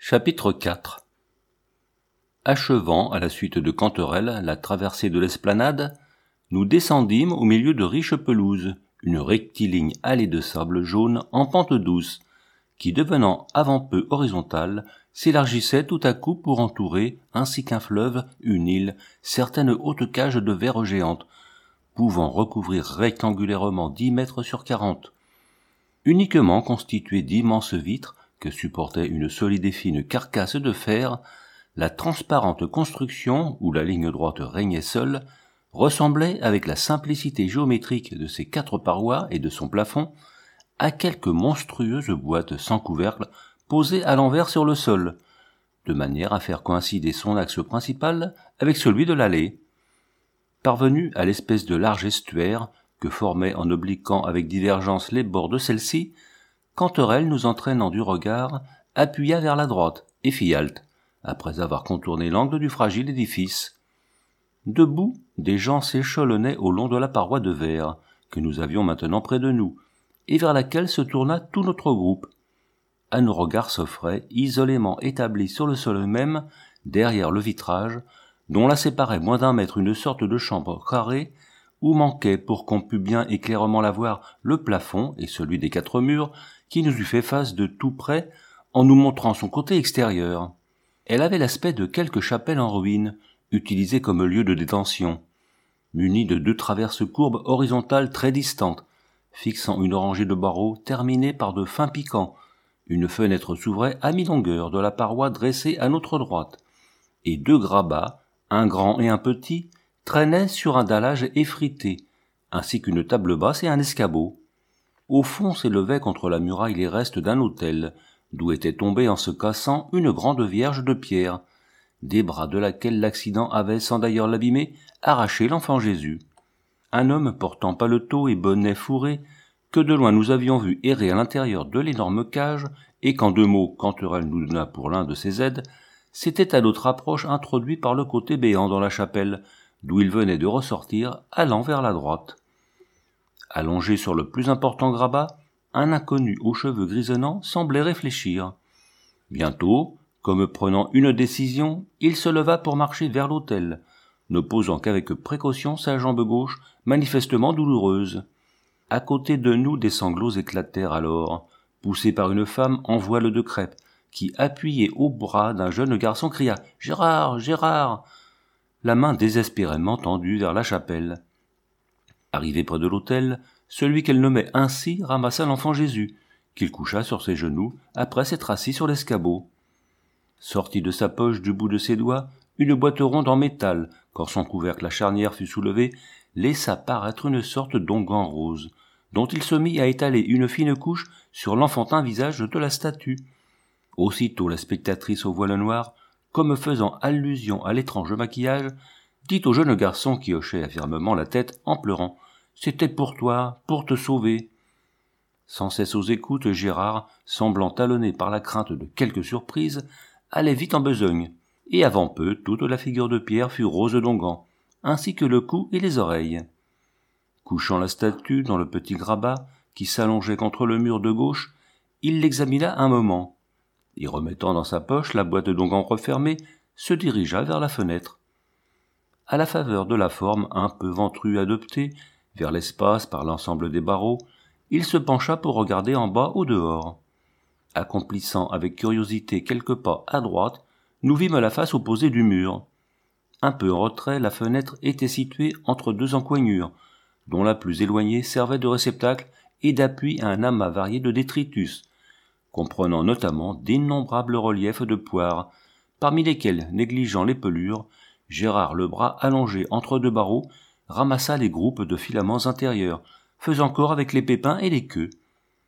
Chapitre 4. Achevant, à la suite de Canterel, la traversée de l'esplanade, nous descendîmes au milieu de riches pelouses, une rectiligne allée de sable jaune en pente douce, qui, devenant avant peu horizontale, s'élargissait tout à coup pour entourer, ainsi qu'un fleuve, une île, certaines hautes cages de verre géantes, pouvant recouvrir rectangulairement 10 mètres sur 40, uniquement constituées d'immenses vitres que supportait une solide et fine carcasse de fer. La transparente construction, où la ligne droite régnait seule, ressemblait, avec la simplicité géométrique de ses 4 parois et de son plafond, à quelque monstrueuse boîte sans couvercle posée à l'envers sur le sol, de manière à faire coïncider son axe principal avec celui de l'allée. Parvenu à l'espèce de large estuaire que formaient en obliquant avec divergence les bords de celle-ci, Canterel, nous entraînant du regard, appuya vers la droite et fit halte, après avoir contourné l'angle du fragile édifice. Debout, des gens s'échelonnaient au long de la paroi de verre, que nous avions maintenant près de nous, et vers laquelle se tourna tout notre groupe. À nos regards s'offrait, isolément établi sur le sol même, derrière le vitrage, dont la séparait moins d'1 mètre une sorte de chambre carrée, où manquait, pour qu'on pût bien et clairement la voir, le plafond et celui des 4 murs, qui nous eût fait face de tout près en nous montrant son côté extérieur. Elle avait l'aspect de quelque chapelle en ruine, utilisée comme lieu de détention, munie de 2 traverses courbes horizontales très distantes, fixant une rangée de barreaux terminés par de fins piquants. Une fenêtre s'ouvrait à mi-longueur de la paroi dressée à notre droite, et 2 grabats, un grand et un petit, traînaient sur un dallage effrité, ainsi qu'une table basse et un escabeau. Au fond s'élevaient contre la muraille les restes d'un autel, d'où était tombée en se cassant une grande vierge de pierre, des bras de laquelle l'accident avait, sans d'ailleurs l'abîmer, arraché l'enfant Jésus. Un homme portant paletot et bonnet fourré, que de loin nous avions vu errer à l'intérieur de l'énorme cage, et qu'en 2 mots Canterel nous donna pour l'un de ses aides, s'était à notre approche introduit par le côté béant dans la chapelle, d'où il venait de ressortir, allant vers la droite. Allongé sur le plus important grabat, un inconnu aux cheveux grisonnants semblait réfléchir. Bientôt, comme prenant une décision, il se leva pour marcher vers l'autel, ne posant qu'avec précaution sa jambe gauche, manifestement douloureuse. À côté de nous, des sanglots éclatèrent alors, poussés par une femme en voile de crêpe, qui, appuyée au bras d'un jeune garçon, cria « Gérard, Gérard !» la main désespérément tendue vers la chapelle. Arrivé près de l'autel, celui qu'elle nommait ainsi ramassa l'enfant Jésus, qu'il coucha sur ses genoux après s'être assis sur l'escabeau. Sortit de sa poche du bout de ses doigts une boîte ronde en métal, quand son couvercle à charnière fut soulevé, laissa paraître une sorte d'onguent rose, dont il se mit à étaler une fine couche sur l'enfantin visage de la statue. Aussitôt la spectatrice au voile noir, comme faisant allusion à l'étrange maquillage, dit au jeune garçon qui hochait fermement la tête en pleurant « C'était pour toi, pour te sauver !» Sans cesse aux écoutes, Gérard, semblant talonné par la crainte de quelque surprise, allait vite en besogne, et avant peu toute la figure de pierre fut rose d'onguent, ainsi que le cou et les oreilles. Couchant la statue dans le petit grabat qui s'allongeait contre le mur de gauche, il l'examina un moment, et remettant dans sa poche la boîte d'onguent refermée, se dirigea vers la fenêtre. À la faveur de la forme un peu ventrue adoptée vers l'espace par l'ensemble des barreaux, il se pencha pour regarder en bas au dehors. Accomplissant avec curiosité quelques pas à droite, nous vîmes la face opposée du mur. Un peu en retrait, la fenêtre était située entre 2 encoignures, dont la plus éloignée servait de réceptacle et d'appui à un amas varié de détritus, comprenant notamment d'innombrables reliefs de poires, parmi lesquels, négligeant les pelures, Gérard, le bras allongé entre 2 barreaux, ramassa les groupes de filaments intérieurs, faisant corps avec les pépins et les queues.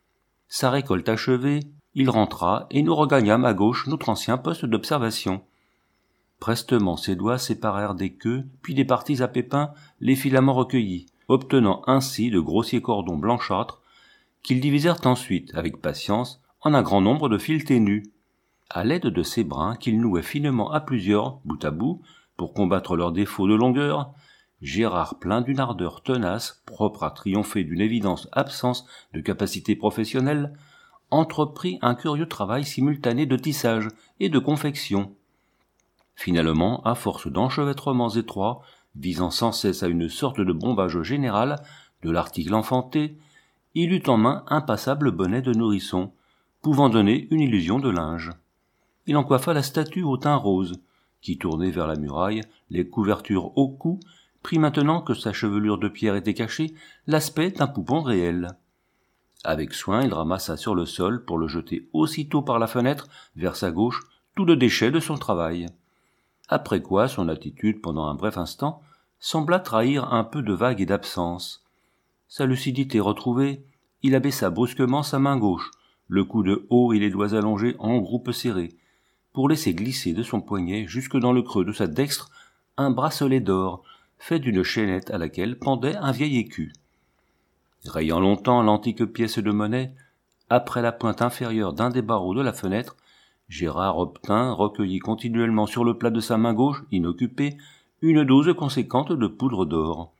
Sa récolte achevée, il rentra et nous regagnâmes à gauche notre ancien poste d'observation. Prestement ses doigts séparèrent des queues, puis des parties à pépins, les filaments recueillis, obtenant ainsi de grossiers cordons blanchâtres, qu'ils divisèrent ensuite, avec patience, en un grand nombre de fils ténus. À l'aide de ces brins qu'ils nouaient finement à plusieurs, bout à bout, pour combattre leurs défauts de longueur, Gérard, plein d'une ardeur tenace, propre à triompher d'une évidente absence de capacité professionnelle, entreprit un curieux travail simultané de tissage et de confection. Finalement, à force d'enchevêtrements étroits, visant sans cesse à une sorte de bombage général de l'article enfanté, il eut en main un passable bonnet de nourrisson, pouvant donner une illusion de linge. Il en coiffa la statue au teint rose, qui, tournée vers la muraille, les couvertures au cou, prit maintenant que sa chevelure de pierre était cachée, l'aspect d'un poupon réel. Avec soin, il ramassa sur le sol, pour le jeter aussitôt par la fenêtre, vers sa gauche, tout le déchet de son travail. Après quoi, son attitude, pendant un bref instant, sembla trahir un peu de vague et d'absence. Sa lucidité retrouvée, il abaissa brusquement sa main gauche, le coude haut et les doigts allongés en groupe serré, pour laisser glisser de son poignet jusque dans le creux de sa dextre un bracelet d'or, fait d'une chaînette à laquelle pendait un vieil écu. Rayant longtemps l'antique pièce de monnaie, après la pointe inférieure d'un des barreaux de la fenêtre, Gérard obtint, recueillit continuellement sur le plat de sa main gauche, inoccupée, une dose conséquente de poudre d'or.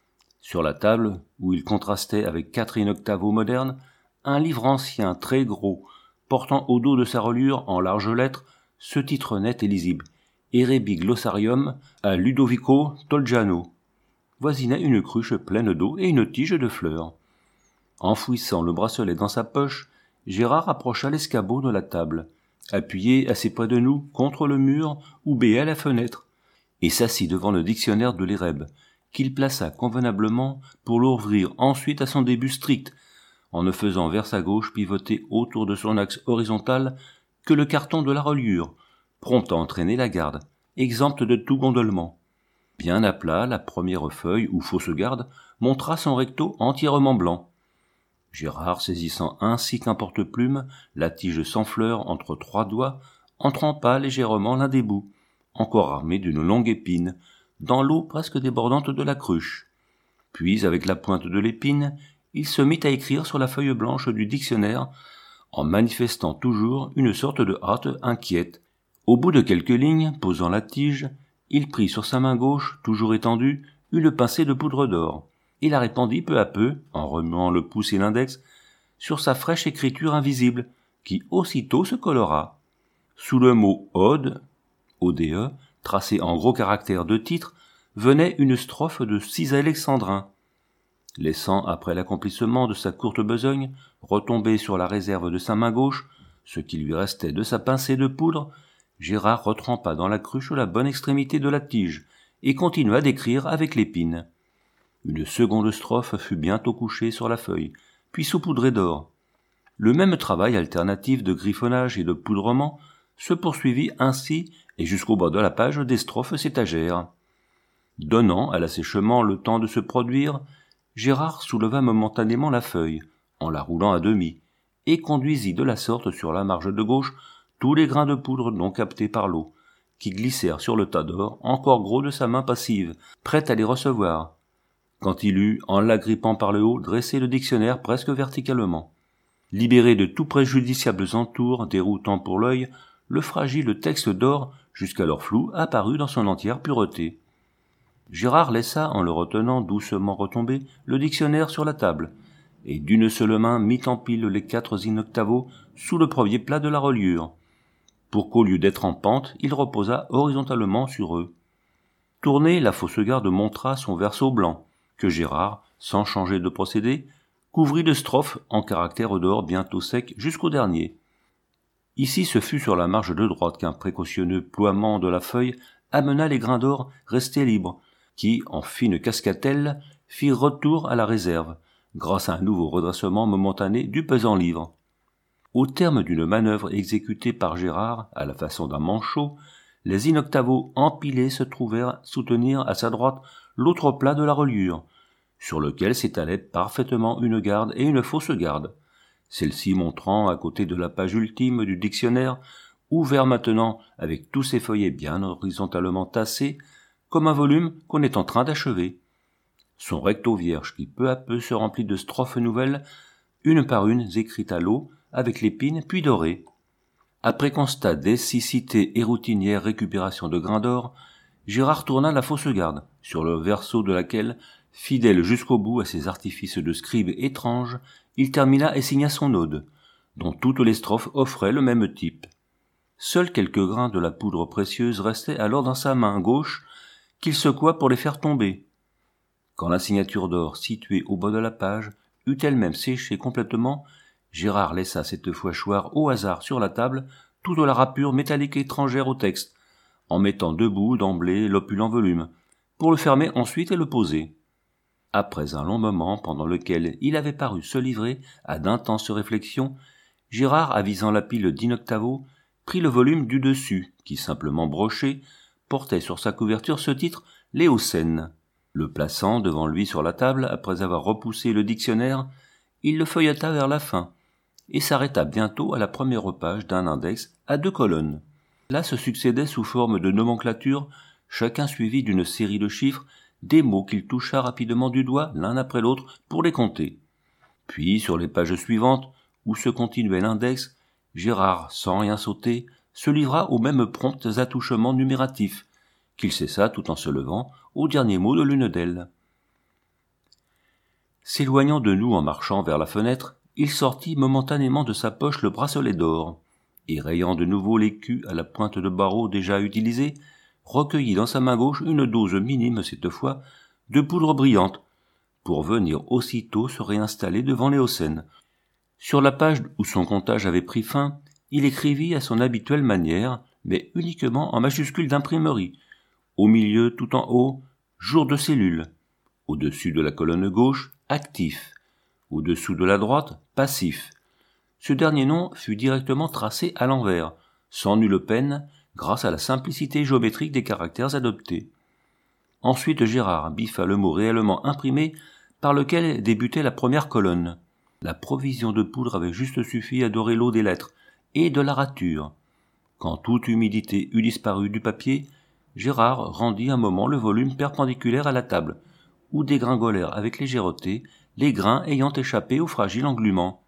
Sur la table, où il contrastait avec 4 in-octavo modernes, un livre ancien très gros, portant au dos de sa reliure, en larges lettres, ce titre net et lisible, Erebi Glossarium à Ludovico Tolgiano, voisinait une cruche pleine d'eau et une tige de fleurs. Enfouissant le bracelet dans sa poche, Gérard approcha l'escabeau de la table, appuyé assez près de nous, contre le mur ou béait à la fenêtre, et s'assit devant le dictionnaire de l'Érèbe, qu'il plaça convenablement pour l'ouvrir ensuite à son début strict, en ne faisant vers sa gauche pivoter autour de son axe horizontal que le carton de la reliure, prompt à entraîner la garde, exempte de tout gondolement. Bien à plat, la première feuille, ou fausse garde, montra son recto entièrement blanc. Gérard, saisissant ainsi qu'un porte-plume, la tige sans fleurs entre 3 doigts, en trempa légèrement l'un des bouts, encore armé d'une longue épine, dans l'eau presque débordante de la cruche. Puis, avec la pointe de l'épine, il se mit à écrire sur la feuille blanche du dictionnaire, en manifestant toujours une sorte de hâte inquiète. Au bout de quelques lignes, posant la tige, il prit sur sa main gauche, toujours étendue, une pincée de poudre d'or, et la répandit peu à peu, en remuant le pouce et l'index, sur sa fraîche écriture invisible, qui aussitôt se colora. Sous le mot « Ode », ODE, tracé en gros caractères de titre, venait une strophe de 6 alexandrins. Laissant, après l'accomplissement de sa courte besogne, retomber sur la réserve de sa main gauche, ce qui lui restait de sa pincée de poudre, Gérard retrempa dans la cruche la bonne extrémité de la tige, et continua d'écrire avec l'épine. Une seconde strophe fut bientôt couchée sur la feuille, puis saupoudrée d'or. Le même travail alternatif de griffonnage et de poudrement se poursuivit ainsi, et jusqu'au bas de la page des strophes s'étagèrent. Donnant à l'assèchement le temps de se produire, Gérard souleva momentanément la feuille, en la roulant à demi, et conduisit de la sorte sur la marge de gauche tous les grains de poudre non captés par l'eau, qui glissèrent sur le tas d'or encore gros de sa main passive, prête à les recevoir, quand il eut, en l'agrippant par le haut, dressé le dictionnaire presque verticalement. Libéré de tout préjudiciables entours, déroutant pour l'œil, le fragile texte d'or, jusqu'alors flou, apparut dans son entière pureté. Gérard laissa, en le retenant doucement retomber, le dictionnaire sur la table, et d'une seule main mit en pile les 4 in-octavo sous le premier plat de la reliure, pour qu'au lieu d'être en pente, il reposât horizontalement sur eux. Tournée, la fausse garde montra son verso blanc, que Gérard, sans changer de procédé, couvrit de strophes en caractères d'or bientôt secs jusqu'au dernier. Ici, ce fut sur la marge de droite qu'un précautionneux ploiement de la feuille amena les grains d'or restés libres, qui, en fine cascatelle, firent retour à la réserve, grâce à un nouveau redressement momentané du pesant livre. Au terme d'une manœuvre exécutée par Gérard, à la façon d'un manchot, les in-octavo empilés se trouvèrent soutenir à sa droite l'autre plat de la reliure, sur lequel s'étalaient parfaitement une garde et une fausse garde, celle-ci montrant, à côté de la page ultime du dictionnaire, ouvert maintenant avec tous ses feuillets bien horizontalement tassés, comme un volume qu'on est en train d'achever. Son recto vierge qui peu à peu se remplit de strophes nouvelles, une par une écrites à l'eau, avec l'épine puis dorées. Après constat d'essicité et routinière récupération de grains d'or, Gérard tourna la fausse garde, sur le verso de laquelle, fidèle jusqu'au bout à ses artifices de scribe étrange, il termina et signa son ode, dont toutes les strophes offraient le même type. Seuls quelques grains de la poudre précieuse restaient alors dans sa main gauche, qu'il secoua pour les faire tomber. Quand la signature d'or située au bas de la page eut elle-même séché complètement, Gérard laissa cette fois choir au hasard sur la table toute la râpure métallique étrangère au texte, en mettant debout d'emblée l'opulent volume, pour le fermer ensuite et le poser. Après un long moment pendant lequel il avait paru se livrer à d'intenses réflexions, Gérard, avisant la pile d'in-octavo, prit le volume du dessus, qui, simplement broché, portait sur sa couverture ce titre « L'Éocène ». Le plaçant devant lui sur la table, après avoir repoussé le dictionnaire, il le feuilleta vers la fin, et s'arrêta bientôt à la première page d'un index à 2 colonnes. Là se succédaient sous forme de nomenclature, chacun suivi d'une série de chiffres, des mots qu'il toucha rapidement du doigt l'un après l'autre pour les compter. Puis, sur les pages suivantes, où se continuait l'index, Gérard, sans rien sauter, se livra aux mêmes prompts attouchements numératifs, qu'il cessa tout en se levant au dernier mot de l'une d'elles. S'éloignant de nous en marchant vers la fenêtre, il sortit momentanément de sa poche le bracelet d'or, et rayant de nouveau l'écu à la pointe de barreau déjà utilisée, recueillit dans sa main gauche une dose minime cette fois de poudre brillante, pour venir aussitôt se réinstaller devant l'Éocène. Sur la page où son comptage avait pris fin, il écrivit à son habituelle manière, mais uniquement en majuscules d'imprimerie, au milieu tout en haut, jour de cellule, au-dessus de la colonne gauche, actif, au-dessous de la droite, passif. Ce dernier nom fut directement tracé à l'envers, sans nulle peine, grâce à la simplicité géométrique des caractères adoptés. Ensuite Gérard biffa le mot réellement imprimé par lequel débutait la première colonne. La provision de poudre avait juste suffi à dorer l'eau des lettres et de la rature. Quand toute humidité eut disparu du papier, Gérard rendit un moment le volume perpendiculaire à la table, où dégringolèrent avec légèreté les grains ayant échappé au fragile englument.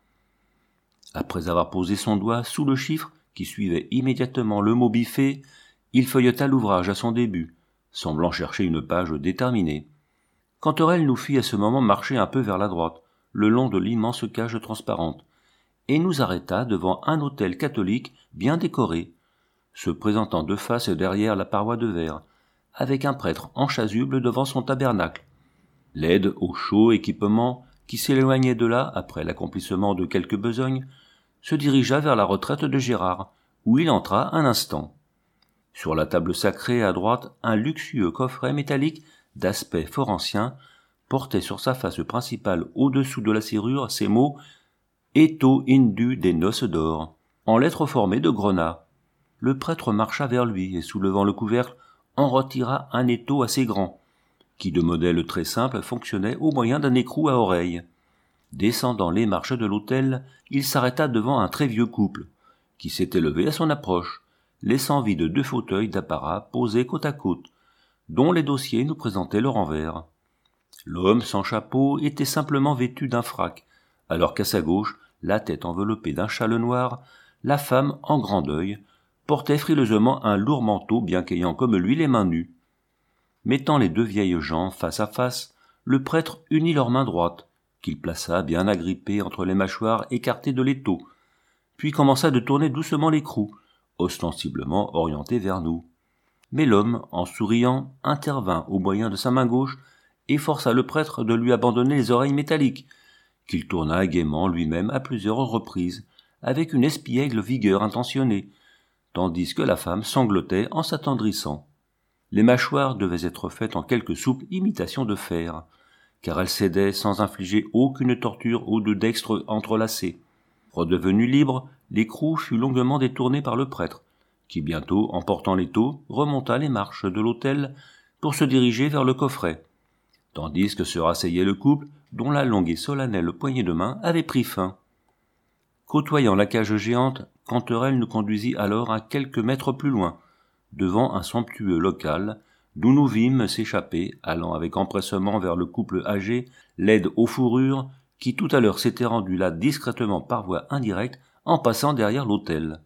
Après avoir posé son doigt sous le chiffre qui suivait immédiatement le mot biffé, il feuilleta l'ouvrage à son début, semblant chercher une page déterminée. Canterelle nous fit à ce moment marcher un peu vers la droite, le long de l'immense cage transparente, et nous arrêta devant un autel catholique bien décoré, se présentant de face derrière la paroi de verre, avec un prêtre en chasuble devant son tabernacle. L'aide au chaud équipement, qui s'éloignait de là après l'accomplissement de quelques besognes, se dirigea vers la retraite de Gérard, où il entra un instant. Sur la table sacrée à droite, un luxueux coffret métallique d'aspect fort ancien portait sur sa face principale au-dessous de la serrure ces mots « Eto Indu des noces d'or » en lettres formées de grenat. Le prêtre marcha vers lui et, soulevant le couvercle, en retira un étau assez grand, qui de modèle très simple fonctionnait au moyen d'un écrou à oreilles. Descendant les marches de l'autel, il s'arrêta devant un très vieux couple, qui s'était levé à son approche, laissant vide 2 fauteuils d'apparat posés côte à côte, dont les dossiers nous présentaient le renvers. L'homme sans chapeau était simplement vêtu d'un frac, alors qu'à sa gauche, la tête enveloppée d'un châle noir, la femme, en grand deuil, portait frileusement un lourd manteau bien qu'ayant comme lui les mains nues. Mettant les 2 vieilles gens face à face, le prêtre unit leurs mains droites, qu'il plaça bien agrippées entre les mâchoires écartées de l'étau, puis commença de tourner doucement l'écrou, ostensiblement orienté vers nous. Mais l'homme, en souriant, intervint au moyen de sa main gauche et força le prêtre de lui abandonner les oreilles métalliques, qu'il tourna gaiement lui-même à plusieurs reprises, avec une espiègle vigueur intentionnée, tandis que la femme sanglotait en s'attendrissant. Les mâchoires devaient être faites en quelque souple imitation de fer, car elles cédaient sans infliger aucune torture aux 2 dextres entrelacés. Redevenu libre, l'écrou fut longuement détourné par le prêtre, qui bientôt, emportant l'étau, remonta les marches de l'autel pour se diriger vers le coffret, tandis que se rasseyait le couple dont la longue et solennelle poignée de main avait pris fin. Côtoyant la cage géante, Canterelle nous conduisit alors à quelques mètres plus loin, devant un somptueux local, d'où nous vîmes s'échapper, allant avec empressement vers le couple âgé, laide aux fourrures, qui tout à l'heure s'était rendu là discrètement par voie indirecte en passant derrière l'autel.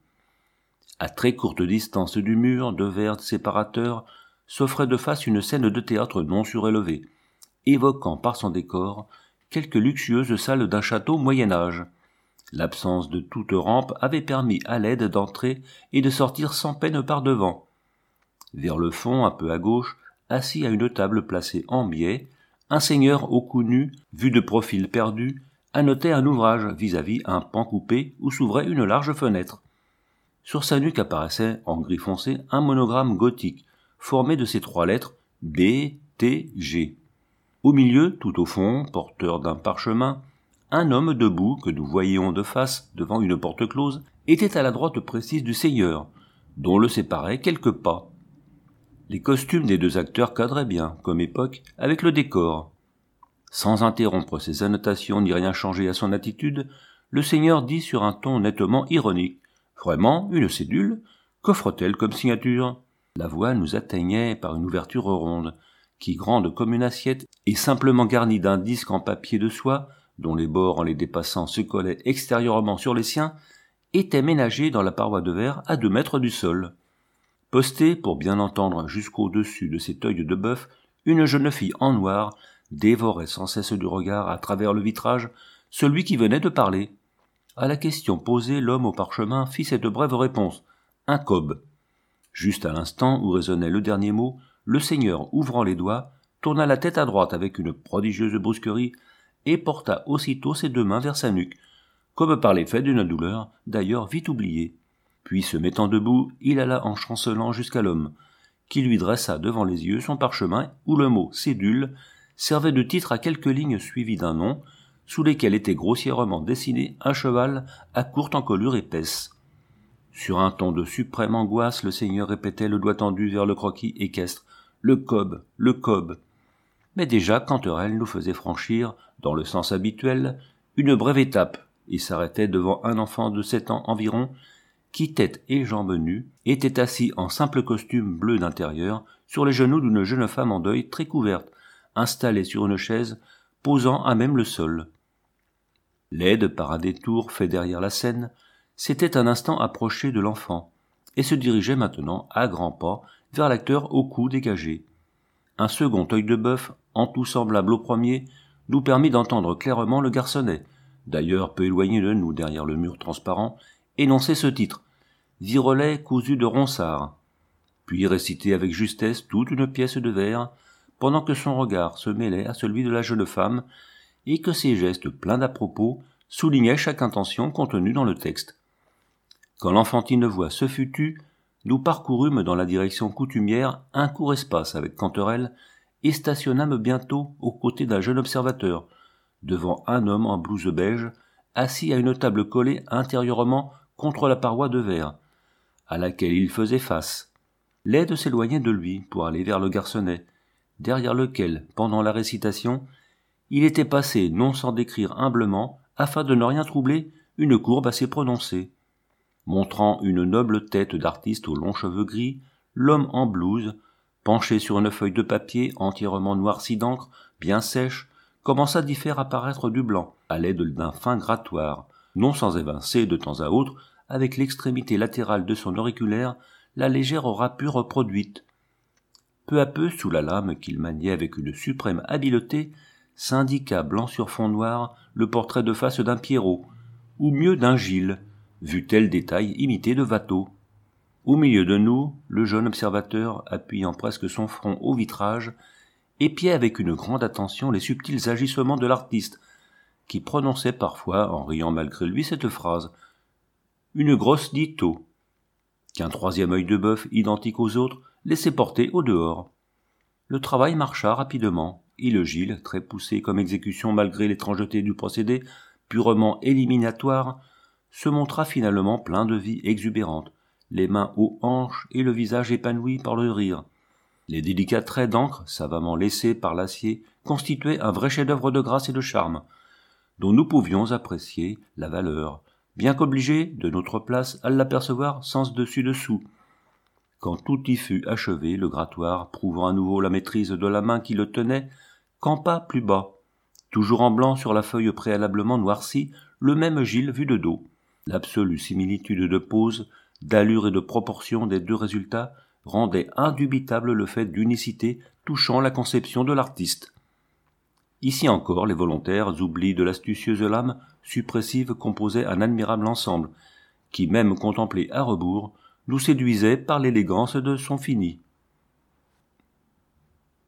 À très courte distance du mur de verre séparateur s'offrait de face une scène de théâtre non surélevée, évoquant par son décor quelques luxueuses salles d'un château Moyen-Âge, L'absence de toute rampe avait permis à l'aide d'entrer et de sortir sans peine par devant. Vers le fond, un peu à gauche, assis à une table placée en biais, un seigneur au cou nu, vu de profil perdu, annotait un ouvrage vis-à-vis un pan coupé où s'ouvrait une large fenêtre. Sur sa nuque apparaissait, en gris foncé, un monogramme gothique, formé de ces 3 lettres B, T, G. Au milieu, tout au fond, porteur d'un parchemin, un homme debout, que nous voyions de face devant une porte close, était à la droite précise du seigneur, dont le séparaient quelques pas. Les costumes des 2 acteurs cadraient bien, comme époque, avec le décor. Sans interrompre ses annotations ni rien changer à son attitude, le seigneur dit sur un ton nettement ironique: « Vraiment, une cédule? Qu'offre-t-elle comme signature ?» La voix nous atteignait par une ouverture ronde, qui, grande comme une assiette et simplement garnie d'un disque en papier de soie, dont les bords en les dépassant se collaient extérieurement sur les siens, était ménagée dans la paroi de verre à 2 mètres du sol. Postée, pour bien entendre jusqu'au-dessus de cet œil de bœuf, une jeune fille en noir dévorait sans cesse du regard à travers le vitrage celui qui venait de parler. À la question posée, l'homme au parchemin fit cette brève réponse: « Un cob ». Juste à l'instant où résonnait le dernier mot, le seigneur, ouvrant les doigts, tourna la tête à droite avec une prodigieuse brusquerie et porta aussitôt ses 2 mains vers sa nuque, comme par l'effet d'une douleur, d'ailleurs vite oubliée. Puis, se mettant debout, il alla en chancelant jusqu'à l'homme, qui lui dressa devant les yeux son parchemin où le mot « cédule » servait de titre à quelques lignes suivies d'un nom, sous lesquelles était grossièrement dessiné un cheval à courte encolure épaisse. Sur un ton de suprême angoisse, le seigneur répétait le doigt tendu vers le croquis équestre: « Le cob, le cob !» Mais déjà Canterelle nous faisait franchir, dans le sens habituel, une brève étape, et s'arrêtait devant un enfant de 7 ans environ, qui, tête et jambes nues, était assis en simple costume bleu d'intérieur, sur les genoux d'une jeune femme en deuil très couverte, installée sur une chaise, posant à même le sol. L'aide, par un détour fait derrière la scène, s'était un instant approché de l'enfant, et se dirigeait maintenant, à grands pas, vers l'acteur au cou dégagé. Un second œil de bœuf, en tout semblable au premier, nous permit d'entendre clairement le garçonnet, d'ailleurs peu éloigné de nous derrière le mur transparent, énoncer ce titre: « Virelet cousu de ronsard », puis réciter avec justesse toute une pièce de vers, pendant que son regard se mêlait à celui de la jeune femme, et que ses gestes pleins d'à-propos soulignaient chaque intention contenue dans le texte. Quand l'enfantine voix se fut tue, nous parcourûmes dans la direction coutumière un court espace avec Canterelle, et stationnâmes bientôt aux côtés d'un jeune observateur, devant un homme en blouse beige, assis à une table collée intérieurement contre la paroi de verre, à laquelle il faisait face. L'aide s'éloignait de lui pour aller vers le garçonnet, derrière lequel, pendant la récitation, il était passé, non sans décrire humblement, afin de ne rien troubler, une courbe assez prononcée. Montrant une noble tête d'artiste aux longs cheveux gris, l'homme en blouse, penché sur une feuille de papier entièrement noircie d'encre, bien sèche, commença d'y faire apparaître du blanc, à l'aide d'un fin grattoir, non sans évincer de temps à autre, avec l'extrémité latérale de son auriculaire, la légère rapure produite. Peu à peu, sous la lame qu'il maniait avec une suprême habileté, s'indiqua blanc sur fond noir le portrait de face d'un Pierrot, ou mieux d'un Gilles, vu tel détail imité de Watteau. Au milieu de nous, le jeune observateur, appuyant presque son front au vitrage, épiait avec une grande attention les subtils agissements de l'artiste, qui prononçait parfois, en riant malgré lui, cette phrase: « Une grosse ditto », qu'un 3e œil de bœuf, identique aux autres, laissait porter au dehors. Le travail marcha rapidement, et le Gilles, très poussé comme exécution malgré l'étrangeté du procédé, purement éliminatoire, se montra finalement plein de vie exubérante, les mains aux hanches et le visage épanoui par le rire. Les délicats traits d'encre, savamment laissés par l'acier, constituaient un vrai chef-d'œuvre de grâce et de charme, dont nous pouvions apprécier la valeur, bien qu'obligés, de notre place, à l'apercevoir sans dessus-dessous. Quand tout y fut achevé, le grattoir, prouvant à nouveau la maîtrise de la main qui le tenait, campa plus bas, toujours en blanc sur la feuille préalablement noircie, le même Gilles vu de dos. L'absolue similitude de pose, d'allure et de proportion des 2 résultats rendait indubitable le fait d'unicité touchant la conception de l'artiste. Ici encore, les volontaires oublis de l'astucieuse lame suppressives composaient un admirable ensemble, qui, même contemplé à rebours, nous séduisait par l'élégance de son fini.